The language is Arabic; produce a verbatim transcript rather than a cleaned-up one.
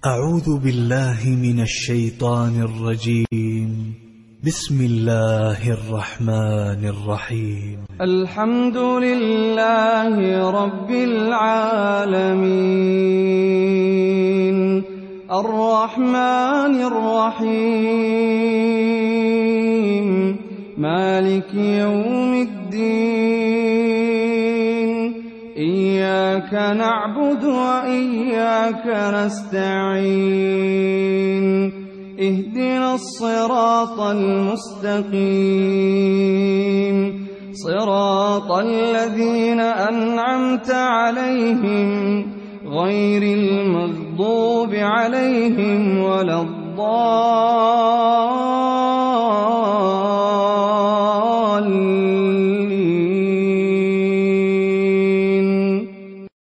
أعوذ بالله من الشيطان الرجيم. بسم الله الرحمن الرحيم. الحمد لله رب العالمين الرحمن الرحيم مالك يوم الدين إياك نعبد وإياك نستعين اهدنا الصراط المستقيم صراط الذين أنعمت عليهم غير المغضوب عليهم ولا الضالين